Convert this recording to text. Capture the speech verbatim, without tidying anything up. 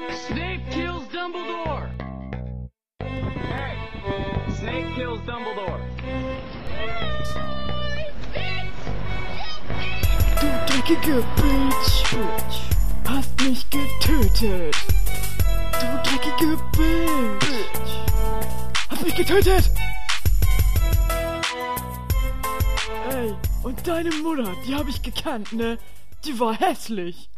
Snape kills Dumbledore! Hey! Snape kills Dumbledore! Du dreckige Bitch, Bitch, hast mich getötet. Du dreckige Bitch, Bitch, hast mich getötet. Ey, und deine Mutter, die habe ich gekannt, ne? Die war hässlich.